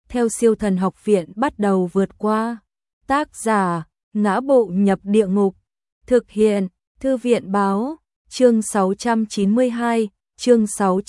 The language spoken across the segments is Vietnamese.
theo Siêu Thần Học Viện bắt đầu vượt qua. Tác giả: Ngã Bộ Nhập Địa Ngục. Thực hiện: Thư viện báo. Chương 692, chương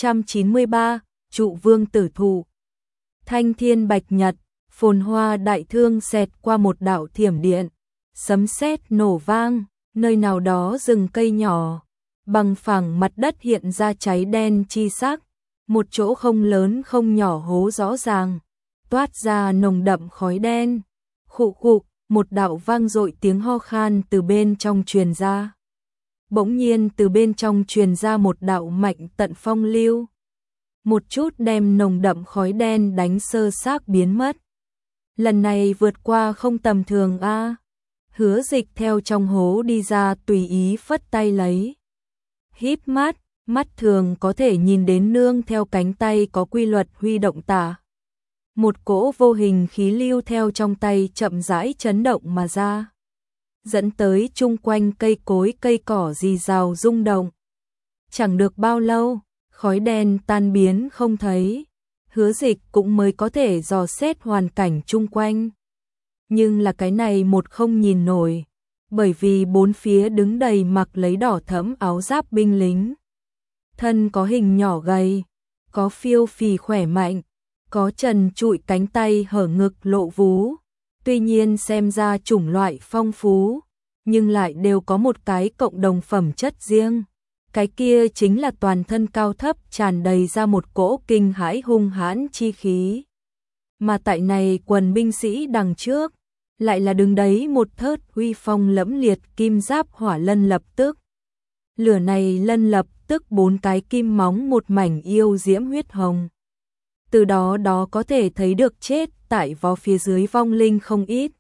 693, Trụ Vương Tử Thụ. Thanh thiên bạch nhật, phồn hoa đại thương xẹt qua một đạo thiểm điện, sấm sét nổ vang, nơi nào đó rừng cây nhỏ, bằng phẳng mặt đất hiện ra cháy đen chi sắc, một chỗ không lớn không nhỏ hố rõ ràng, toát ra nồng đậm khói đen. Khụ khụ, một đạo vang dội tiếng ho khan từ bên trong truyền ra. Bỗng nhiên từ bên trong truyền ra một đạo mạnh tận phong lưu, một chút đem nồng đậm khói đen đánh sơ xác biến mất. Lần này vượt qua không tầm thường a. Hứa Dịch theo trong hố đi ra tùy ý phất tay lấy. Híp mắt, mắt thường có thể nhìn đến nương theo cánh tay có quy luật huy động tả. Một cỗ vô hình khí lưu theo trong tay chậm rãi chấn động mà ra, dẫn tới chung quanh cây cối cây cỏ rì rào rung động. Chẳng được bao lâu, khói đen tan biến không thấy, Hứa Dịch cũng mới có thể dò xét hoàn cảnh chung quanh. Nhưng là cái này một không nhìn nổi, bởi vì bốn phía đứng đầy mặc lấy đỏ thẫm áo giáp binh lính. Thân có hình nhỏ gầy, có phiêu phì khỏe mạnh, có trần trụi cánh tay hở ngực lộ vú. Tuy nhiên xem ra chủng loại phong phú, nhưng lại đều có một cái cộng đồng phẩm chất riêng. Cái kia chính là toàn thân cao thấp tràn đầy ra một cỗ kinh hãi hung hãn chi khí. Mà tại này quần binh sĩ đằng trước, lại là đứng đấy một thớt huy phong lẫm liệt kim giáp hỏa lân lập tức. Lửa này lân lập tức bốn cái kim móng một mảnh yêu diễm huyết hồng. Từ đó có thể thấy được chết tại vó phía dưới vong linh không ít.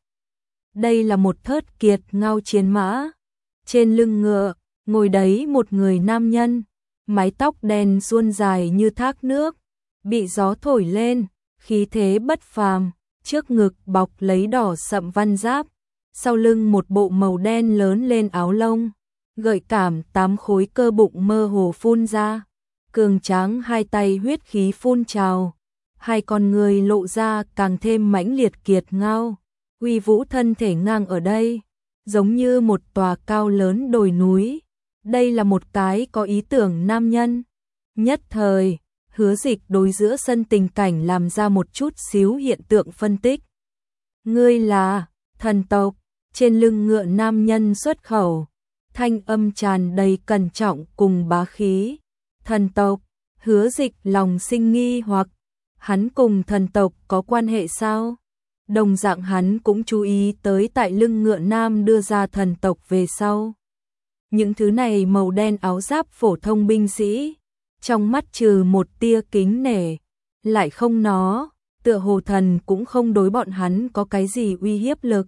Đây là một thớt kiệt ngao chiến mã. Trên lưng ngựa, ngồi đấy một người nam nhân, mái tóc đen suôn dài như thác nước, bị gió thổi lên, khí thế bất phàm, trước ngực bọc lấy đỏ sậm văn giáp, sau lưng một bộ màu đen lớn lên áo lông, gợi cảm 8 khối cơ bụng mơ hồ phun ra, cường tráng hai tay huyết khí phun trào, hai con người lộ ra càng thêm mãnh liệt kiệt ngao, uy vũ thân thể ngang ở đây, giống như một tòa cao lớn đồi núi. Đây là một cái có ý tưởng nam nhân. Nhất thời, Hứa Dịch đối giữa sân tình cảnh làm ra một chút xíu hiện tượng phân tích. Ngươi là thần tộc. Trên lưng ngựa nam nhân xuất khẩu, thanh âm tràn đầy cẩn trọng cùng bá khí. Thần tộc. Hứa Dịch lòng sinh nghi hoặc, hắn cùng thần tộc có quan hệ sao? Đồng dạng hắn cũng chú ý tới tại lưng ngựa nam đưa ra thần tộc về sau. Những thứ này màu đen áo giáp phổ thông binh sĩ, trong mắt trừ một tia kính nể, lại không nó, tựa hồ thần cũng không đối bọn hắn có cái gì uy hiếp lực.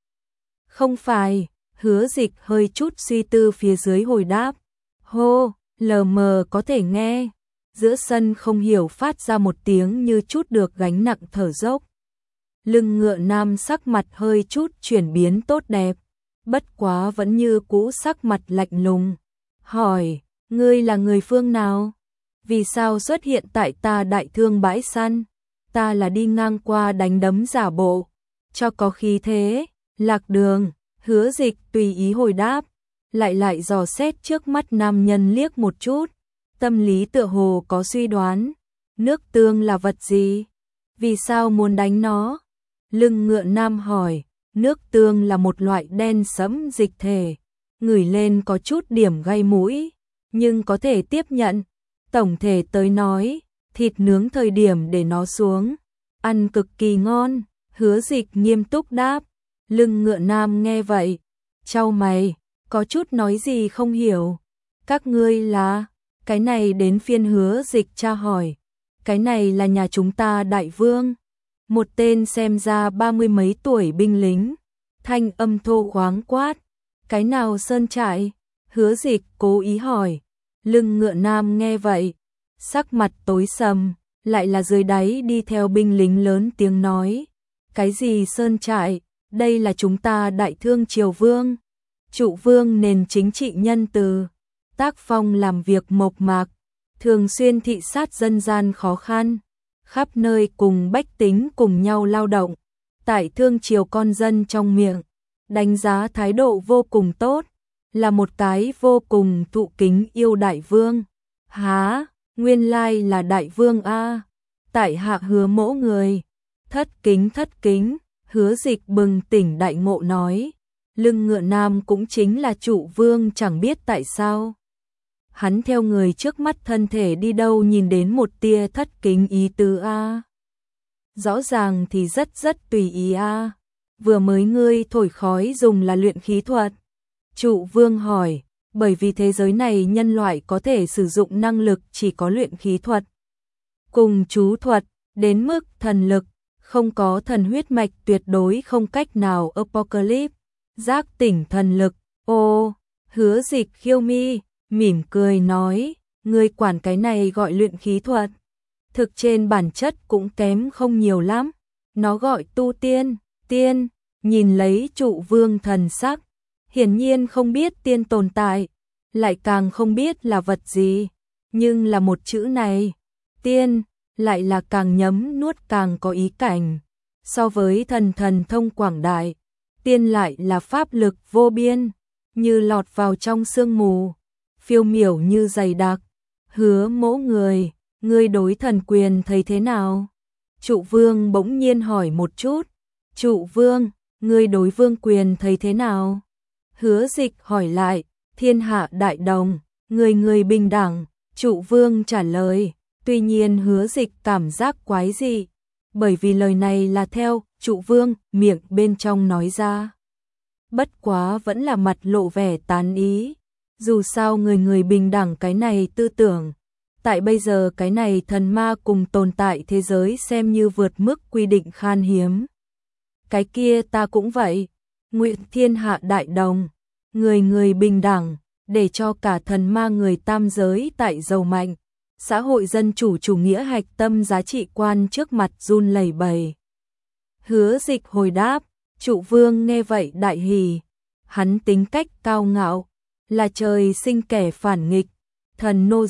Không phải, Hứa Dịch hơi chút suy tư phía dưới hồi đáp. Hô, lờ mờ có thể nghe, giữa sân không hiểu phát ra một tiếng như chút được gánh nặng thở dốc. Lưng ngựa nam sắc mặt hơi chút chuyển biến tốt đẹp, bất quá vẫn như cũ sắc mặt lạnh lùng. Hỏi, ngươi là người phương nào? Vì sao xuất hiện tại ta đại thương bãi săn? Ta là đi ngang qua đánh đấm giả bộ, cho có khí thế. Lạc Đường. Hứa Dịch tùy ý hồi đáp, lại dò xét trước mắt nam nhân liếc một chút, tâm lý tựa hồ có suy đoán. Nước tương là vật gì? Vì sao muốn đánh nó? Lưng ngựa nam hỏi. Nước tương là một loại đen sẫm dịch thể, ngửi lên có chút điểm gai mũi, nhưng có thể tiếp nhận. Tổng thể tới nói, thịt nướng thời điểm để nó xuống, ăn cực kỳ ngon. Hứa Dịch nghiêm túc đáp. Lưng ngựa nam nghe vậy, chau mày, có chút nói gì không hiểu. Các ngươi là? Cái này đến phiên Hứa Dịch tra hỏi. Cái này là nhà chúng ta đại vương. Một tên xem ra 30 mấy tuổi binh lính, thanh âm thô khoáng quát. Cái nào sơn trại? Hứa Dịch cố ý hỏi. Lưng ngựa nam nghe vậy, sắc mặt tối sầm, lại là dưới đáy đi theo binh lính lớn tiếng nói. Cái gì sơn trại? Đây là chúng ta đại thương triều vương. Trụ vương nền chính trị nhân từ, tác phong làm việc mộc mạc, thường xuyên thị sát dân gian khó khăn, khắp nơi cùng bách tính cùng nhau lao động, tại thương chiều con dân trong miệng, đánh giá thái độ vô cùng tốt, là một cái vô cùng thụ kính yêu đại vương. Há, nguyên lai là đại vương a. Tại hạ Hứa Mỗ người. Thất kính, Hứa Dịch bừng tỉnh đại ngộ nói, lưng ngựa nam cũng chính là Trụ vương, chẳng biết tại sao hắn theo người trước mắt thân thể đi đâu nhìn đến một tia thất kính ý tứ a. Rõ ràng thì rất tùy ý a. Vừa mới ngươi thổi khói dùng là luyện khí thuật. Trụ vương hỏi, bởi vì thế giới này nhân loại có thể sử dụng năng lực chỉ có luyện khí thuật cùng chú thuật, đến mức thần lực, không có thần huyết mạch tuyệt đối không cách nào apocalypse, giác tỉnh thần lực. Ô, Hứa Dịch khiêu mi, mỉm cười nói, ngươi quản cái này gọi luyện khí thuật. Thực trên bản chất cũng kém không nhiều lắm, nó gọi tu tiên, nhìn lấy Trụ vương thần sắc, hiển nhiên không biết tiên tồn tại, lại càng không biết là vật gì, nhưng là một chữ này, tiên, lại là càng nhấm nuốt càng có ý cảnh, so với thần thông quảng đại, tiên lại là pháp lực vô biên, như lọt vào trong sương mù, phiêu miểu như dày đặc. Hứa Mỗ người, ngươi đối thần quyền thấy thế nào? Trụ vương bỗng nhiên hỏi một chút. Trụ vương, ngươi đối vương quyền thấy thế nào? Hứa Dịch hỏi lại, thiên hạ đại đồng, người bình đẳng. Trụ vương trả lời, tuy nhiên Hứa Dịch cảm giác quái dị, bởi vì lời này là theo Trụ vương miệng bên trong nói ra. Bất quá vẫn là mặt lộ vẻ tán ý, dù sao người bình đẳng cái này tư tưởng, tại bây giờ cái này thần ma cùng tồn tại thế giới xem như vượt mức quy định khan hiếm. Cái kia ta cũng vậy, nguyện thiên hạ đại đồng, người bình đẳng, để cho cả thần ma người tam giới tại giàu mạnh, xã hội dân chủ chủ nghĩa hạch tâm giá trị quan trước mặt run lẩy bẩy. Hứa Dịch hồi đáp, Trụ vương nghe vậy đại hỉ, hắn tính cách cao ngạo, là trời sinh kẻ phản nghịch, thần nô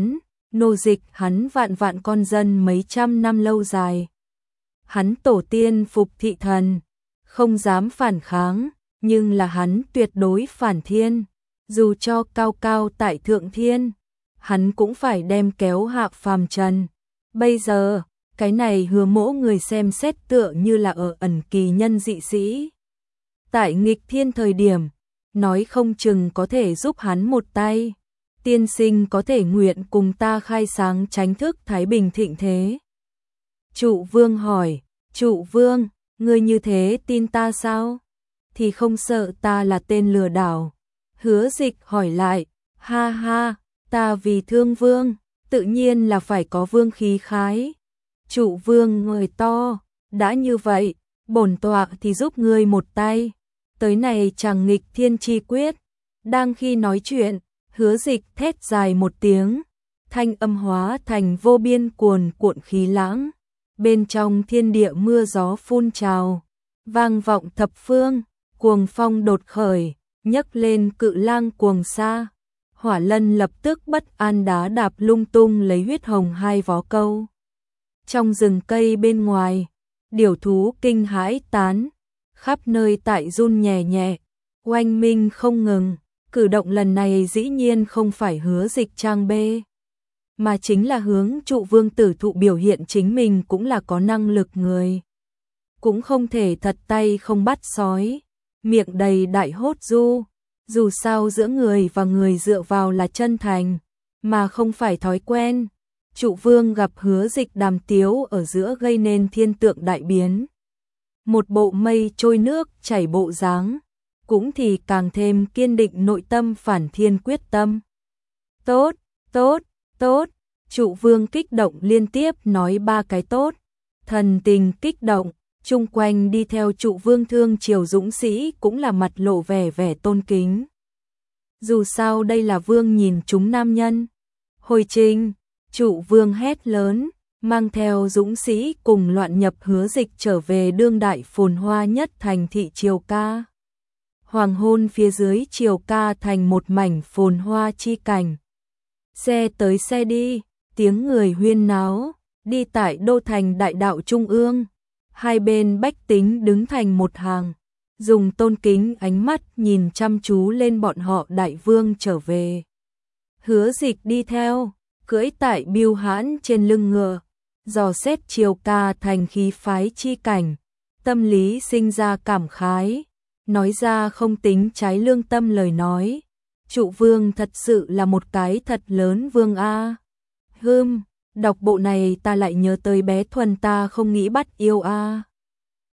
dịch hắn vạn con dân mấy trăm năm lâu dài. Hắn tổ tiên phục thị thần, không dám phản kháng, nhưng là hắn tuyệt đối phản thiên, dù cho cao tại thượng thiên, hắn cũng phải đem kéo hạ phàm trần. Bây giờ, cái này Hứa Mỗ người xem xét tựa như là ở ẩn kỳ nhân dị sĩ. Tại nghịch thiên thời điểm, nói không chừng có thể giúp hắn một tay. Tiên sinh có thể nguyện cùng ta khai sáng chánh thức thái bình thịnh thế. Trụ vương hỏi, Trụ vương, ngươi như thế tin ta sao? Thì không sợ ta là tên lừa đảo. Hứa Dịch hỏi lại, ha ha, ta vì thương vương, tự nhiên là phải có vương khí khái. Trụ vương người to, đã như vậy, bổn tọa thì giúp ngươi một tay. Tới này chẳng nghịch thiên chi quyết. Đang khi nói chuyện, Hứa Dịch thét dài một tiếng, thanh âm hóa thành vô biên cuồn cuộn khí lãng. Bên trong thiên địa mưa gió phun trào, vang vọng thập phương, cuồng phong đột khởi, nhấc lên cự lang cuồng sa. Hỏa Lân lập tức bất an đá đạp lung tung lấy huyết hồng hai vó câu. Trong rừng cây bên ngoài, điểu thú kinh hãi tán, khắp nơi tại run nhẹ nhẹ, oanh minh không ngừng. Cử động lần này dĩ nhiên không phải Hứa Dịch trang bê, mà chính là hướng Trụ vương tử thụ biểu hiện chính mình cũng là có năng lực người. Cũng không thể thật tay không bắt sói, miệng đầy đại hốt du. Dù sao giữa người và người dựa vào là chân thành, mà không phải thói quen. Trụ vương gặp Hứa Dịch đàm tiếu ở giữa gây nên thiên tượng đại biến. Một bộ mây trôi nước chảy bộ dáng, cũng thì càng thêm kiên định nội tâm phản thiên quyết tâm. Tốt, Trụ vương kích động liên tiếp nói ba cái tốt, thần tình kích động, chung quanh đi theo Trụ vương thương triều dũng sĩ cũng là mặt lộ vẻ tôn kính. Dù sao đây là vương nhìn chúng nam nhân. Hồi trình, Trụ vương hét lớn, mang theo dũng sĩ cùng loạn nhập Hứa Dịch trở về đương đại phồn hoa nhất thành thị Triều Ca. Hoàng hôn phía dưới Triều Ca thành một mảnh phồn hoa chi cảnh. Xe tới xe đi, tiếng người huyên náo, đi tại đô thành đại đạo trung ương, hai bên bách tính đứng thành một hàng, dùng tôn kính ánh mắt nhìn chăm chú lên bọn họ đại vương trở về. Hứa Dịch đi theo, cưỡi tại Bưu Hãn trên lưng ngựa, dò xét Triều Ca thành khí phái chi cảnh, tâm lý sinh ra cảm khái, nói ra không tính trái lương tâm lời nói. Trụ vương thật sự là một cái thật lớn vương a. Đọc bộ này ta lại nhớ tới bé Thuần ta không nghĩ bắt yêu a.